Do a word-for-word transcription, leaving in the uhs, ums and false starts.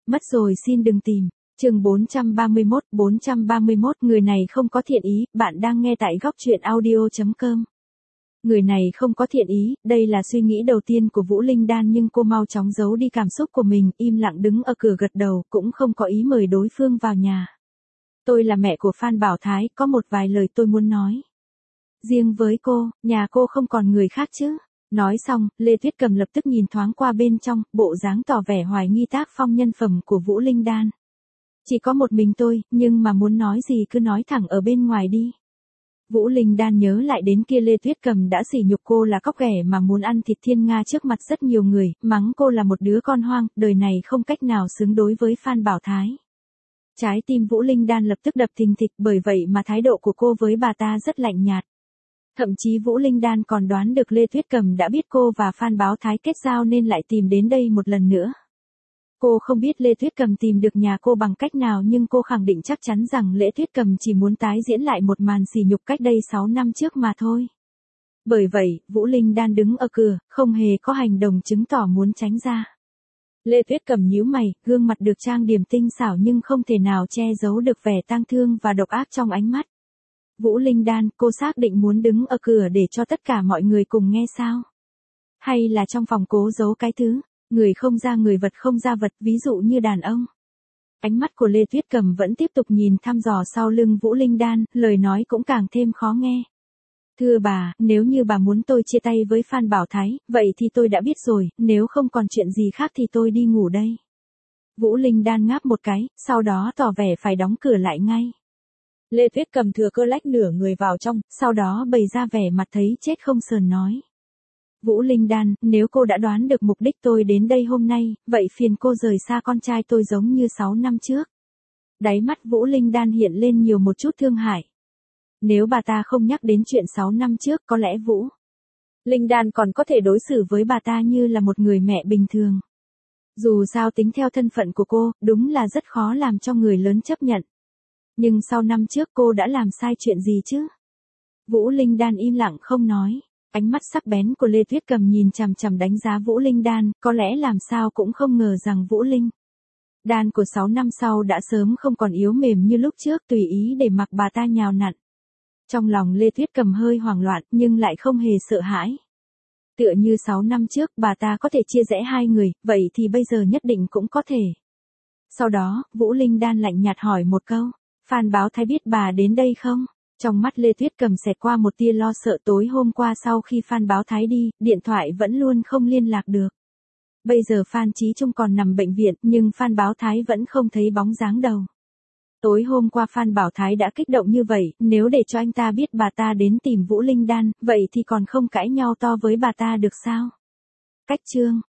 Mất rồi xin đừng tìm. Chương bốn trăm ba mươi mốt, bốn trăm ba mươi mốt người này không có thiện ý, bạn đang nghe tại góc truyện audio chấm com. Người này không có thiện ý, đây là suy nghĩ đầu tiên của Vũ Linh Đan nhưng cô mau chóng giấu đi cảm xúc của mình, im lặng đứng ở cửa gật đầu, cũng không có ý mời đối phương vào nhà. Tôi là mẹ của Phan Bảo Thái, có một vài lời tôi muốn nói. Riêng với cô, nhà cô không còn người khác chứ? Nói xong, Lê Tuyết Cầm lập tức nhìn thoáng qua bên trong, bộ dáng tỏ vẻ hoài nghi tác phong nhân phẩm của Vũ Linh Đan. Chỉ có một mình tôi, nhưng mà muốn nói gì cứ nói thẳng ở bên ngoài đi. Vũ Linh Đan nhớ lại đến kia Lê Tuyết Cầm đã sỉ nhục cô là cóc ghẻ mà muốn ăn thịt thiên nga trước mặt rất nhiều người, mắng cô là một đứa con hoang, đời này không cách nào xứng đối với Phan Bảo Thái. Trái tim Vũ Linh Đan lập tức đập thình thịch, bởi vậy mà thái độ của cô với bà ta rất lạnh nhạt. Thậm chí Vũ Linh Đan còn đoán được Lê Tuyết Cầm đã biết cô và Phan Bảo Thái kết giao nên lại tìm đến đây một lần nữa. Cô không biết Lê Tuyết Cầm tìm được nhà cô bằng cách nào nhưng cô khẳng định chắc chắn rằng Lê Tuyết Cầm chỉ muốn tái diễn lại một màn sỉ nhục cách đây sáu năm trước mà thôi. Bởi vậy, Vũ Linh Đan đứng ở cửa, không hề có hành động chứng tỏ muốn tránh ra. Lê Tuyết Cầm nhíu mày, gương mặt được trang điểm tinh xảo nhưng không thể nào che giấu được vẻ tang thương và độc ác trong ánh mắt. Vũ Linh Đan, cô xác định muốn đứng ở cửa để cho tất cả mọi người cùng nghe sao? Hay là trong phòng cố giấu cái thứ, người không ra người vật không ra vật, ví dụ như đàn ông? Ánh mắt của Lê Tuyết Cầm vẫn tiếp tục nhìn thăm dò sau lưng Vũ Linh Đan, lời nói cũng càng thêm khó nghe. Thưa bà, nếu như bà muốn tôi chia tay với Phan Bảo Thái, vậy thì tôi đã biết rồi, nếu không còn chuyện gì khác thì tôi đi ngủ đây. Vũ Linh Đan ngáp một cái, sau đó tỏ vẻ phải đóng cửa lại ngay. Lê Tuyết Cầm thừa cơ lách nửa người vào trong, sau đó bày ra vẻ mặt thấy chết không sờn nói. Vũ Linh Đan, nếu cô đã đoán được mục đích tôi đến đây hôm nay, vậy phiền cô rời xa con trai tôi giống như sáu năm trước. Đáy mắt Vũ Linh Đan hiện lên nhiều một chút thương hại. Nếu bà ta không nhắc đến chuyện sáu năm trước, có lẽ Vũ Linh Đan còn có thể đối xử với bà ta như là một người mẹ bình thường. Dù sao tính theo thân phận của cô, đúng là rất khó làm cho người lớn chấp nhận. Nhưng sau năm trước cô đã làm sai chuyện gì chứ? Vũ Linh Đan im lặng không nói. Ánh mắt sắc bén của Lê Tuyết Cầm nhìn chằm chằm đánh giá Vũ Linh Đan, có lẽ làm sao cũng không ngờ rằng Vũ Linh Đan của sáu năm sau đã sớm không còn yếu mềm như lúc trước, tùy ý để mặc bà ta nhào nặn. Trong lòng Lê Tuyết Cầm hơi hoảng loạn nhưng lại không hề sợ hãi. Tựa như sáu năm trước bà ta có thể chia rẽ hai người, vậy thì bây giờ nhất định cũng có thể. Sau đó, Vũ Linh Đan lạnh nhạt hỏi một câu, Phan Bảo Thái biết bà đến đây không? Trong mắt Lê Tuyết Cầm xẹt qua một tia lo sợ, tối hôm qua sau khi Phan Bảo Thái đi, điện thoại vẫn luôn không liên lạc được. Bây giờ Phan Chí Trung còn nằm bệnh viện nhưng Phan Bảo Thái vẫn không thấy bóng dáng đâu. Tối hôm qua Phan Bảo Thái đã kích động như vậy, nếu để cho anh ta biết bà ta đến tìm Vũ Linh Đan, vậy thì còn không cãi nhau to với bà ta được sao? Cách chương